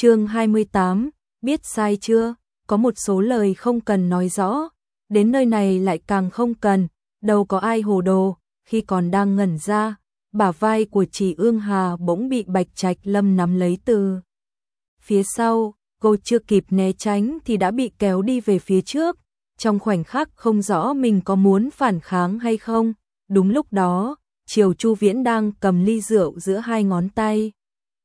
Chương 28, biết sai chưa? Có một số lời không cần nói rõ, đến nơi này lại càng không cần, đâu có ai hồ đồ. Khi còn đang ngẩn ra, bả vai của Trì Ương Hà bỗng bị Bạch Trạch Lâm nắm lấy từ phía sau, cô chưa kịp né tránh thì đã bị kéo đi về phía trước, trong khoảnh khắc không rõ mình có muốn phản kháng hay không. Đúng lúc đó, Triều Chu Viễn đang cầm ly rượu giữa hai ngón tay,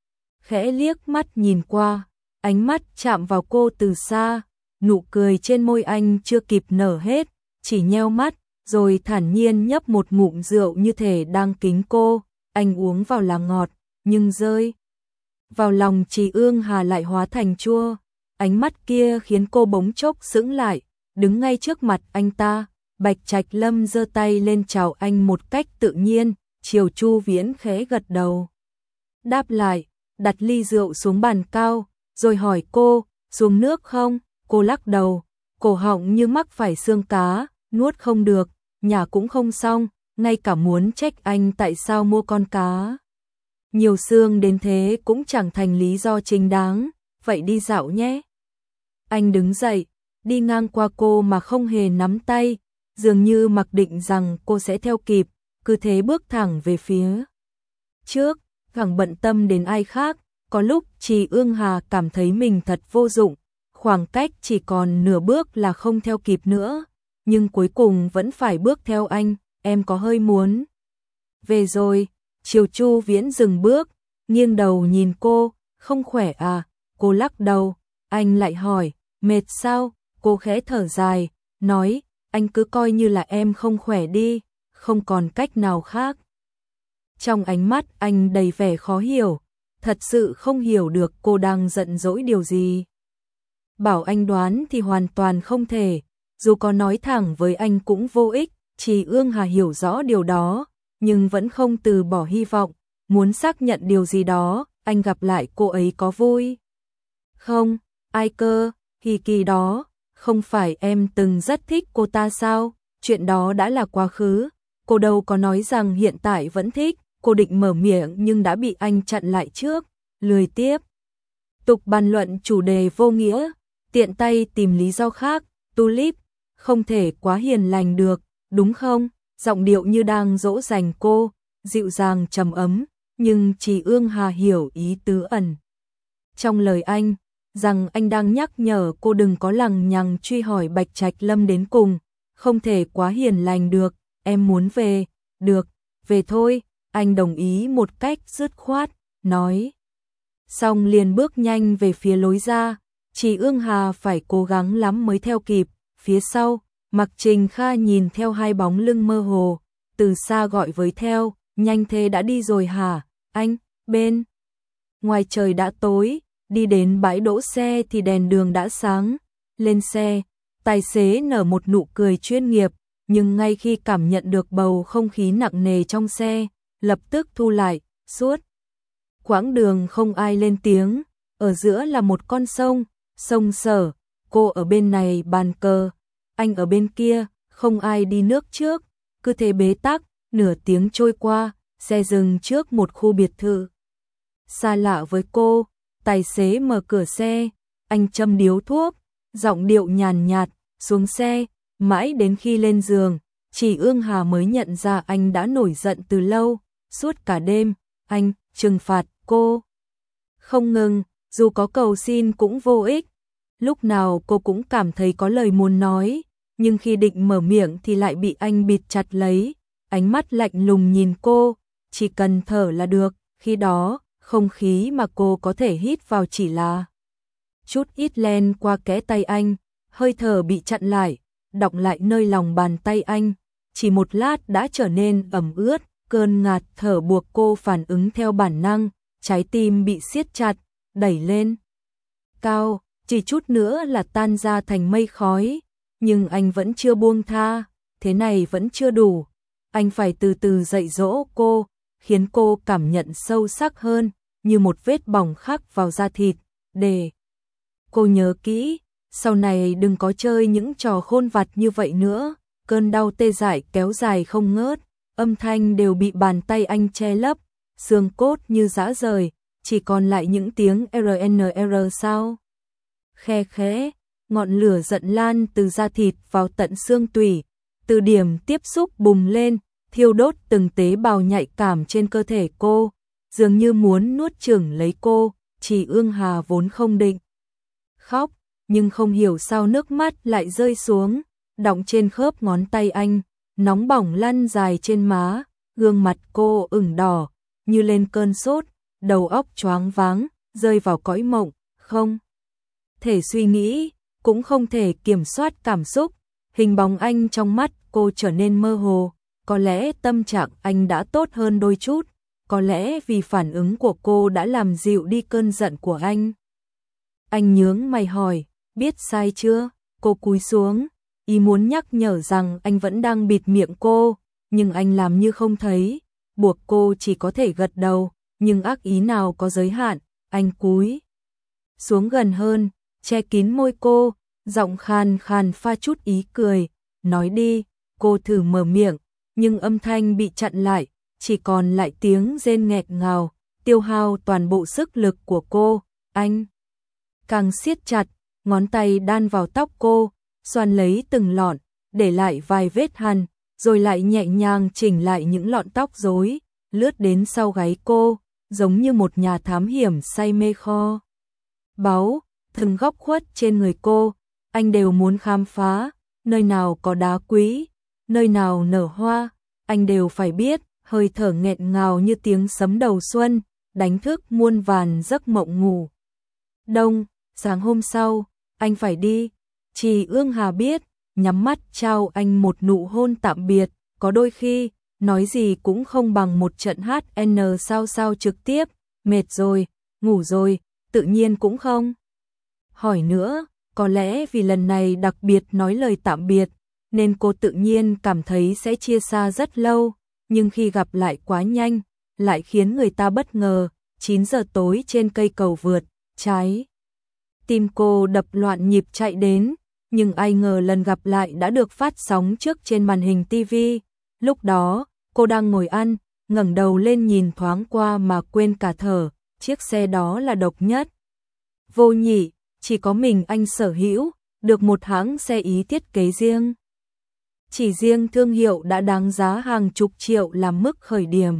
khẽ liếc mắt nhìn qua, ánh mắt chạm vào cô từ xa, nụ cười trên môi anh chưa kịp nở hết, chỉ nheo mắt, rồi thản nhiên nhấp một ngụm rượu như thể đang kính cô. Anh uống vào là ngọt, nhưng rơi vào lòng Trì Ương Hà lại hóa thành chua. Ánh mắt kia khiến cô bỗng chốc sững lại, đứng ngay trước mặt anh ta. Bạch Trạch Lâm giơ tay lên chào anh một cách tự nhiên, Triều Chu Viễn khẽ gật đầu đáp lại, đặt ly rượu xuống bàn cao, rồi hỏi cô, xuống nước không? Cô lắc đầu, cổ họng như mắc phải xương cá, nuốt không được, nhả cũng không xong, ngay cả muốn trách anh tại sao mua con cá nhiều xương đến thế cũng chẳng thành lý do chính đáng. Vậy đi dạo nhé. Anh đứng dậy, đi ngang qua cô mà không hề nắm tay, dường như mặc định rằng cô sẽ theo kịp, cứ thế bước thẳng về phía trước, chẳng bận tâm đến ai khác. Có lúc Trì Ương Hà cảm thấy mình thật vô dụng, khoảng cách chỉ còn nửa bước là không theo kịp nữa, nhưng cuối cùng vẫn phải bước theo anh. Em có hơi muốn về rồi. Triều Chu Viễn dừng bước, nghiêng đầu nhìn cô, không khỏe à? Cô lắc đầu. Anh lại hỏi, mệt sao? Cô khẽ thở dài, nói, anh cứ coi như là em không khỏe đi, không còn cách nào khác. Trong ánh mắt anh đầy vẻ khó hiểu, thật sự không hiểu được cô đang giận dỗi điều gì. Bảo anh đoán thì hoàn toàn không thể, dù có nói thẳng với anh cũng vô ích. Trì Ương Hà hiểu rõ điều đó, nhưng vẫn không từ bỏ hy vọng, muốn xác nhận điều gì đó. Anh gặp lại cô ấy có vui không? Ai cơ? Hi kỳ đó, không phải em từng rất thích cô ta sao? Chuyện đó đã là quá khứ, cô đâu có nói rằng hiện tại vẫn thích. Cô định mở miệng nhưng đã bị anh chặn lại trước, lười tiếp tục bàn luận chủ đề vô nghĩa, tiện tay tìm lý do khác. Tulip, không thể quá hiền lành được, đúng không? Giọng điệu như đang dỗ dành cô, dịu dàng trầm ấm, nhưng Trì Ương Hà hiểu ý tứ ẩn trong lời anh, rằng anh đang nhắc nhở cô đừng có lằng nhằng truy hỏi Bạch Trạch Lâm đến cùng. Không thể quá hiền lành được, em muốn về, được, về thôi. Anh đồng ý một cách dứt khoát, nói. Xong liền bước nhanh về phía lối ra. Trì Ương Hà phải cố gắng lắm mới theo kịp. Phía sau, Mạc Trình Kha nhìn theo hai bóng lưng mơ hồ, từ xa gọi với theo, nhanh thế đã đi rồi hả? Anh, bên ngoài trời đã tối, đi đến bãi đỗ xe thì đèn đường đã sáng. Lên xe, tài xế nở một nụ cười chuyên nghiệp, nhưng ngay khi cảm nhận được bầu không khí nặng nề trong xe, lập tức thu lại. Suốt quãng đường không ai lên tiếng, ở giữa là một con sông, sông Sở. Cô ở bên này bàn cờ, anh ở bên kia, không ai đi nước trước, cứ thế bế tắc. Nửa tiếng trôi qua, xe dừng trước một khu biệt thự xa lạ với cô. Tài xế mở cửa xe, anh châm điếu thuốc, giọng điệu nhàn nhạt, xuống xe. Mãi đến khi lên giường, Trì Ương Hà mới nhận ra anh đã nổi giận từ lâu. Suốt cả đêm, anh trừng phạt cô không ngừng, dù có cầu xin cũng vô ích. Lúc nào cô cũng cảm thấy có lời muốn nói, nhưng khi định mở miệng thì lại bị anh bịt chặt lấy. Ánh mắt lạnh lùng nhìn cô, chỉ cần thở là được. Khi đó, không khí mà cô có thể hít vào chỉ là chút ít len qua kẽ tay anh, hơi thở bị chặn lại, đọng lại nơi lòng bàn tay anh. Chỉ một lát đã trở nên ẩm ướt, cơn ngạt thở buộc cô phản ứng theo bản năng, trái tim bị siết chặt, đẩy lên cao, chỉ chút nữa là tan ra thành mây khói. Nhưng anh vẫn chưa buông tha, thế này vẫn chưa đủ. Anh phải từ từ dạy dỗ cô, khiến cô cảm nhận sâu sắc hơn, như một vết bỏng khắc vào da thịt, để cô nhớ kỹ, sau này đừng có chơi những trò khôn vặt như vậy nữa. Cơn đau tê dại kéo dài không ngớt, âm thanh đều bị bàn tay anh che lấp, xương cốt như giã rời. chỉ còn lại những tiếng RNR sao? Khe khẽ, ngọn lửa giận lan từ da thịt vào tận xương tủy, từ điểm tiếp xúc bùng lên, thiêu đốt từng tế bào nhạy cảm trên cơ thể cô, dường như muốn nuốt chửng lấy cô. Chỉ Ương Hà vốn không định khóc, nhưng không hiểu sao nước mắt lại rơi xuống, đọng trên khớp ngón tay anh, nóng bỏng lăn dài trên má, gương mặt cô ửng đỏ, như lên cơn sốt, đầu óc choáng váng, rơi vào cõi mộng, không thể suy nghĩ, cũng không thể kiểm soát cảm xúc. Hình bóng anh trong mắt cô trở nên mơ hồ, có lẽ tâm trạng anh đã tốt hơn đôi chút, có lẽ vì phản ứng của cô đã làm dịu đi cơn giận của anh. Anh nhướng mày hỏi, biết sai chưa? Cô cúi xuống, ý muốn nhắc nhở rằng anh vẫn đang bịt miệng cô, nhưng anh làm như không thấy, buộc cô chỉ có thể gật đầu, nhưng ác ý nào có giới hạn, anh cúi xuống gần hơn, che kín môi cô, giọng khàn khàn pha chút ý cười, nói đi. Cô thử mở miệng, nhưng âm thanh bị chặn lại, chỉ còn lại tiếng rên nghẹt ngào, tiêu hao toàn bộ sức lực của cô. Anh càng siết chặt, ngón tay đan vào tóc cô, xoăn lấy từng lọn, để lại vài vết hằn, rồi lại nhẹ nhàng chỉnh lại những lọn tóc rối, lướt đến sau gáy cô, giống như một nhà thám hiểm say mê kho báu, từng góc khuất trên người cô, anh đều muốn khám phá, nơi nào có đá quý, nơi nào nở hoa, anh đều phải biết. Hơi thở nghẹn ngào như tiếng sấm đầu xuân, đánh thức muôn vàn giấc mộng ngủ đông. Sáng hôm sau, anh phải đi. Chỉ Ương Hà biết, nhắm mắt trao anh một nụ hôn tạm biệt, có đôi khi, nói gì cũng không bằng một trận HN sao trực tiếp, mệt rồi, ngủ rồi, tự nhiên cũng không hỏi nữa, có lẽ vì lần này đặc biệt nói lời tạm biệt, nên cô tự nhiên cảm thấy sẽ chia xa rất lâu, nhưng khi gặp lại quá nhanh, lại khiến người ta bất ngờ. 9 giờ tối trên cây cầu vượt, trái tim cô đập loạn nhịp chạy đến, nhưng ai ngờ lần gặp lại đã được phát sóng trước trên màn hình TV. Lúc đó, cô đang ngồi ăn, ngẩng đầu lên nhìn thoáng qua mà quên cả thở, chiếc xe đó là độc nhất vô nhị, chỉ có mình anh sở hữu, được một hãng xe Ý thiết kế riêng. Chỉ riêng thương hiệu đã đáng giá hàng chục triệu làm mức khởi điểm.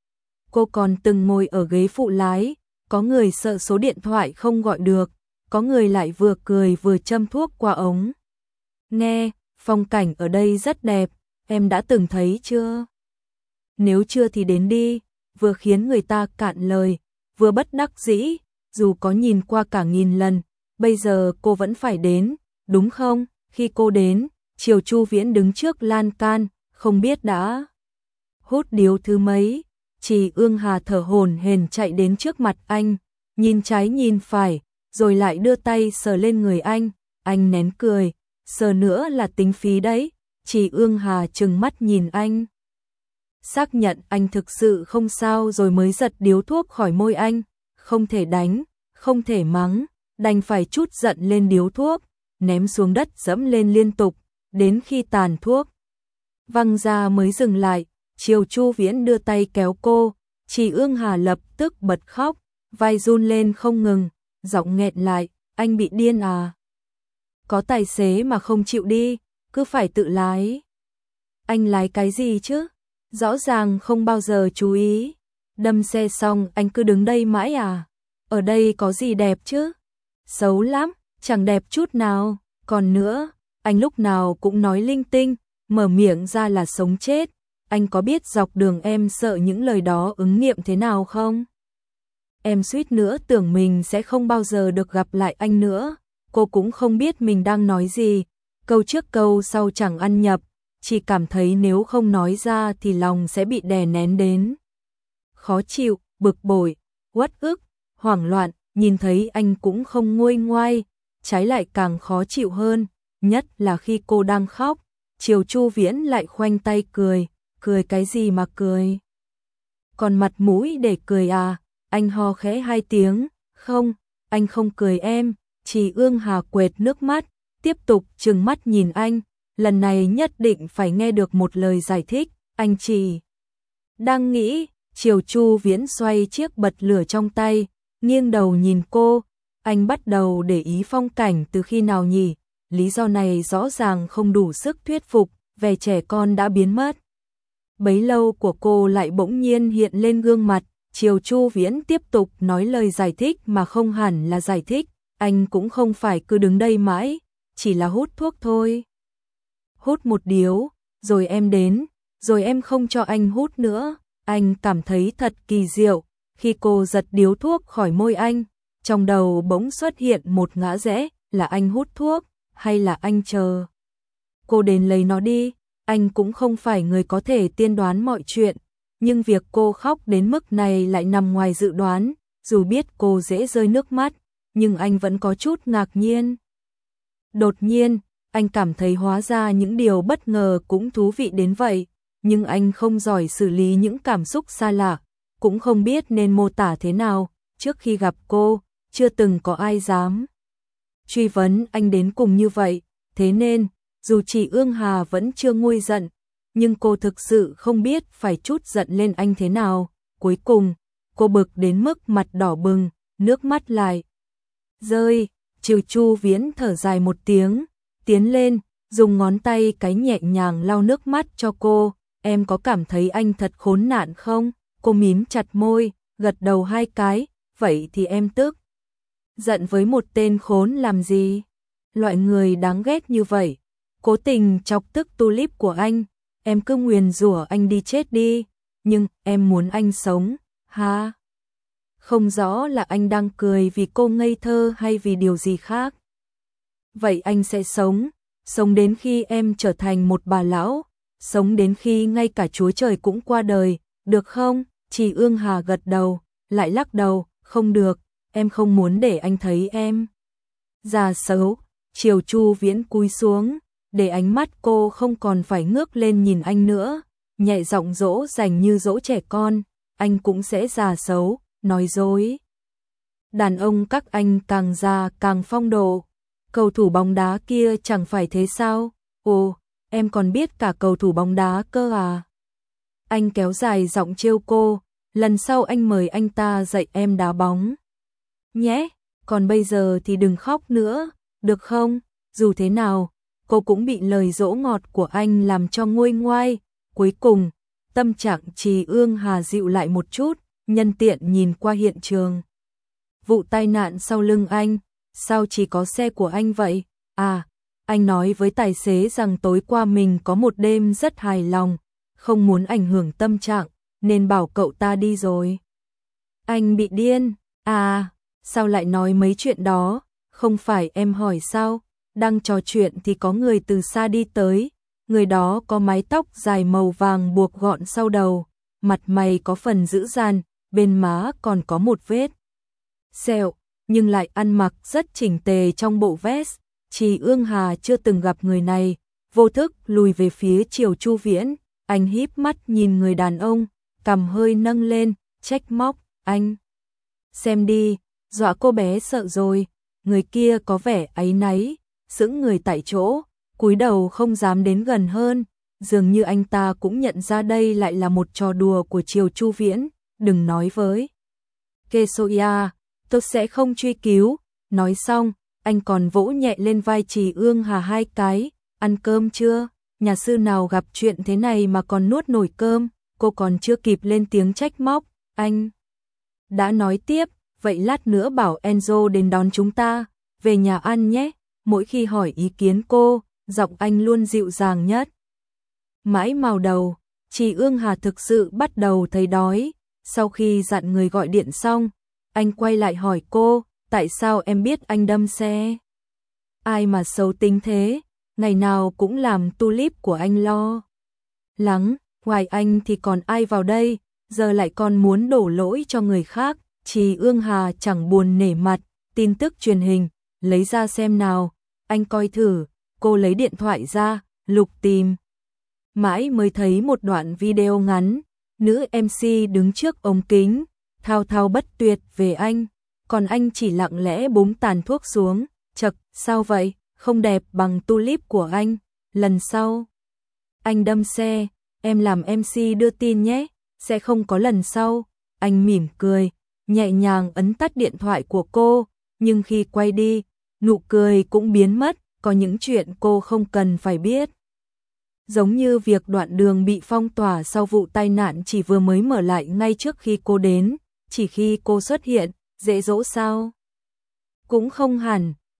Cô còn từng ngồi ở ghế phụ lái, có người sợ số điện thoại không gọi được, có người lại vừa cười vừa châm thuốc qua ống nghe. Phong cảnh ở đây rất đẹp, em đã từng thấy chưa? Nếu chưa thì đến đi, vừa khiến người ta cạn lời, vừa bất đắc dĩ, dù có nhìn qua cả nghìn lần, bây giờ cô vẫn phải đến, đúng không? Khi cô đến, Triều Chu Viễn đứng trước lan can, không biết đã hút điếu thứ mấy. Chỉ Ương Hà thở hổn hển chạy đến trước mặt anh, nhìn trái nhìn phải, rồi lại đưa tay sờ lên người anh nén cười, sờ nữa là tính phí đấy. Chỉ Ương Hà trừng mắt nhìn anh, xác nhận anh thực sự không sao rồi mới giật điếu thuốc khỏi môi anh, không thể đánh, không thể mắng, đành phải trút giận lên điếu thuốc, ném xuống đất dẫm lên liên tục, đến khi tàn thuốc văng ra mới dừng lại. Triều Chu Viễn đưa tay kéo cô, Chỉ Ương Hà lập tức bật khóc, vai run lên không ngừng, giọng nghẹn lại, anh bị điên à? Có tài xế mà không chịu đi, cứ phải tự lái. Anh lái cái gì chứ? Rõ ràng không bao giờ chú ý. Đâm xe xong anh cứ đứng đây mãi à? Ở đây có gì đẹp chứ? Xấu lắm, chẳng đẹp chút nào. Còn nữa, anh lúc nào cũng nói linh tinh, mở miệng ra là sống chết. Anh có biết dọc đường em sợ những lời đó ứng nghiệm thế nào không? Em suýt nữa tưởng mình sẽ không bao giờ được gặp lại anh nữa. Cô cũng không biết mình đang nói gì. Câu trước câu sau chẳng ăn nhập, chỉ cảm thấy nếu không nói ra thì lòng sẽ bị đè nén đến. Khó chịu, bực bội, uất ức, hoảng loạn, nhìn thấy anh cũng không nguôi ngoai, trái lại càng khó chịu hơn, nhất là khi cô đang khóc. Triều Chu Viễn lại khoanh tay cười, cười cái gì mà cười? Còn mặt mũi để cười à? Anh ho khẽ 2 tiếng, không, anh không cười em. Chỉ Ương Hà quệt nước mắt, tiếp tục trừng mắt nhìn anh, lần này nhất định phải nghe được một lời giải thích. Anh chỉ đang nghĩ, Triều Chu Viễn xoay chiếc bật lửa trong tay, nghiêng đầu nhìn cô, anh bắt đầu để ý phong cảnh từ khi nào nhỉ? Lý do này rõ ràng không đủ sức thuyết phục, vẻ trẻ con đã biến mất. Bấy lâu của cô lại bỗng nhiên hiện lên gương mặt, Triều Chu Viễn tiếp tục nói lời giải thích mà không hẳn là giải thích, anh cũng không phải cứ đứng đây mãi, chỉ là hút thuốc thôi. Hút một điếu, rồi em đến, rồi em không cho anh hút nữa, anh cảm thấy thật kỳ diệu, khi cô giật điếu thuốc khỏi môi anh, trong đầu bỗng xuất hiện một ngã rẽ, là anh hút thuốc, hay là anh chờ cô đến lấy nó đi. Anh cũng không phải người có thể tiên đoán mọi chuyện, nhưng việc cô khóc đến mức này lại nằm ngoài dự đoán, dù biết cô dễ rơi nước mắt, nhưng anh vẫn có chút ngạc nhiên. Đột nhiên, anh cảm thấy hóa ra những điều bất ngờ cũng thú vị đến vậy, nhưng anh không giỏi xử lý những cảm xúc xa lạ, cũng không biết nên mô tả thế nào. Trước khi gặp cô, chưa từng có ai dám truy vấn anh đến cùng như vậy, thế nên dù chị Ương Hà vẫn chưa nguôi giận, nhưng cô thực sự không biết phải trút giận lên anh thế nào. Cuối cùng, cô bực đến mức mặt đỏ bừng, nước mắt lại rơi. Triều Chu Viễn thở dài một tiếng, tiến lên, dùng ngón tay cái nhẹ nhàng lau nước mắt cho cô. Em có cảm thấy anh thật khốn nạn không? Cô mím chặt môi, gật đầu 2 cái, vậy thì em tức giận với một tên khốn làm gì? Loại người đáng ghét như vậy, cố tình chọc tức tulip của anh, em cứ nguyền rủa anh đi chết đi, nhưng em muốn anh sống, ha? Không rõ là anh đang cười vì cô ngây thơ hay vì điều gì khác. Vậy anh sẽ sống đến khi em trở thành một bà lão, sống đến khi ngay cả Chúa Trời cũng qua đời, được không? Chị Ương Hà gật đầu, lại lắc đầu, không được, em không muốn để anh thấy em già xấu. Triều Chu Viễn cúi xuống, để ánh mắt cô không còn phải ngước lên nhìn anh nữa, nhẹ giọng dỗ dành như dỗ trẻ con, anh cũng sẽ già xấu, nói dối. Đàn ông các anh càng già càng phong độ, cầu thủ bóng đá kia chẳng phải thế sao? Ồ, em còn biết cả cầu thủ bóng đá cơ à? Anh kéo dài giọng trêu cô, lần sau anh mời anh ta dạy em đá bóng nhé, còn bây giờ thì đừng khóc nữa, được không? Dù thế nào, cô cũng bị lời dỗ ngọt của anh làm cho nguôi ngoai. Cuối cùng, tâm trạng Trì Ương Hà dịu lại một chút, nhân tiện nhìn qua hiện trường vụ tai nạn sau lưng anh. Sao chỉ có xe của anh vậy? À, anh nói với tài xế rằng tối qua mình có một đêm rất hài lòng, không muốn ảnh hưởng tâm trạng, nên bảo cậu ta đi rồi. Anh bị điên? À, sao lại nói mấy chuyện đó? Không phải em hỏi sao? Đang trò chuyện thì có người từ xa đi tới, người đó có mái tóc dài màu vàng buộc gọn sau đầu, mặt mày có phần dữ dằn, bên má còn có một vết sẹo, nhưng lại ăn mặc rất chỉnh tề trong bộ vest. Trì Ương Hà chưa từng gặp người này, vô thức lùi về phía Triều Chu Viễn, anh híp mắt nhìn người đàn ông, cằm hơi nâng lên, trách móc, anh xem đi, dọa cô bé sợ rồi. Người kia có vẻ áy náy, sững người tại chỗ, cúi đầu không dám đến gần hơn, dường như anh ta cũng nhận ra đây lại là một trò đùa của Triều Chu Viễn. Đừng nói với Kesoya, tôi sẽ không truy cứu. Nói xong, anh còn vỗ nhẹ lên vai Trì Ương Hà 2 cái, ăn cơm chưa? Nhà sư nào gặp chuyện thế này mà còn nuốt nổi cơm? Cô còn chưa kịp lên tiếng trách móc, anh đã nói tiếp, vậy lát nữa bảo Enzo đến đón chúng ta, về nhà ăn nhé. Mỗi khi hỏi ý kiến cô, giọng anh luôn dịu dàng nhất. Mãi màu đầu, Trì Ương Hà thực sự bắt đầu thấy đói. Sau khi dặn người gọi điện xong, anh quay lại hỏi cô, tại sao em biết anh đâm xe? Ai mà xấu tính thế, ngày nào cũng làm tulip của anh lo lắng, ngoài anh thì còn ai vào đây, giờ lại còn muốn đổ lỗi cho người khác. Trì Ương Hà chẳng buồn nể mặt, tin tức truyền hình, lấy ra xem nào, anh coi thử. Cô lấy điện thoại ra, lục tìm. Mãi mới thấy một đoạn video ngắn, nữ MC đứng trước ống kính, thao thao bất tuyệt về anh, còn anh chỉ lặng lẽ búng tàn thuốc xuống, chậc, sao vậy, không đẹp bằng tulip của anh, lần sau anh đâm xe, em làm MC đưa tin nhé. sẽ không có lần sau. Anh mỉm cười, nhẹ nhàng ấn tắt điện thoại của cô, nhưng khi quay đi, nụ cười cũng biến mất, có những chuyện cô không cần phải biết. Giống như việc đoạn đường bị phong tỏa sau vụ tai nạn chỉ vừa mới mở lại ngay trước khi cô đến, chỉ khi cô xuất hiện, dễ dỗ sao? Cũng không hẳn,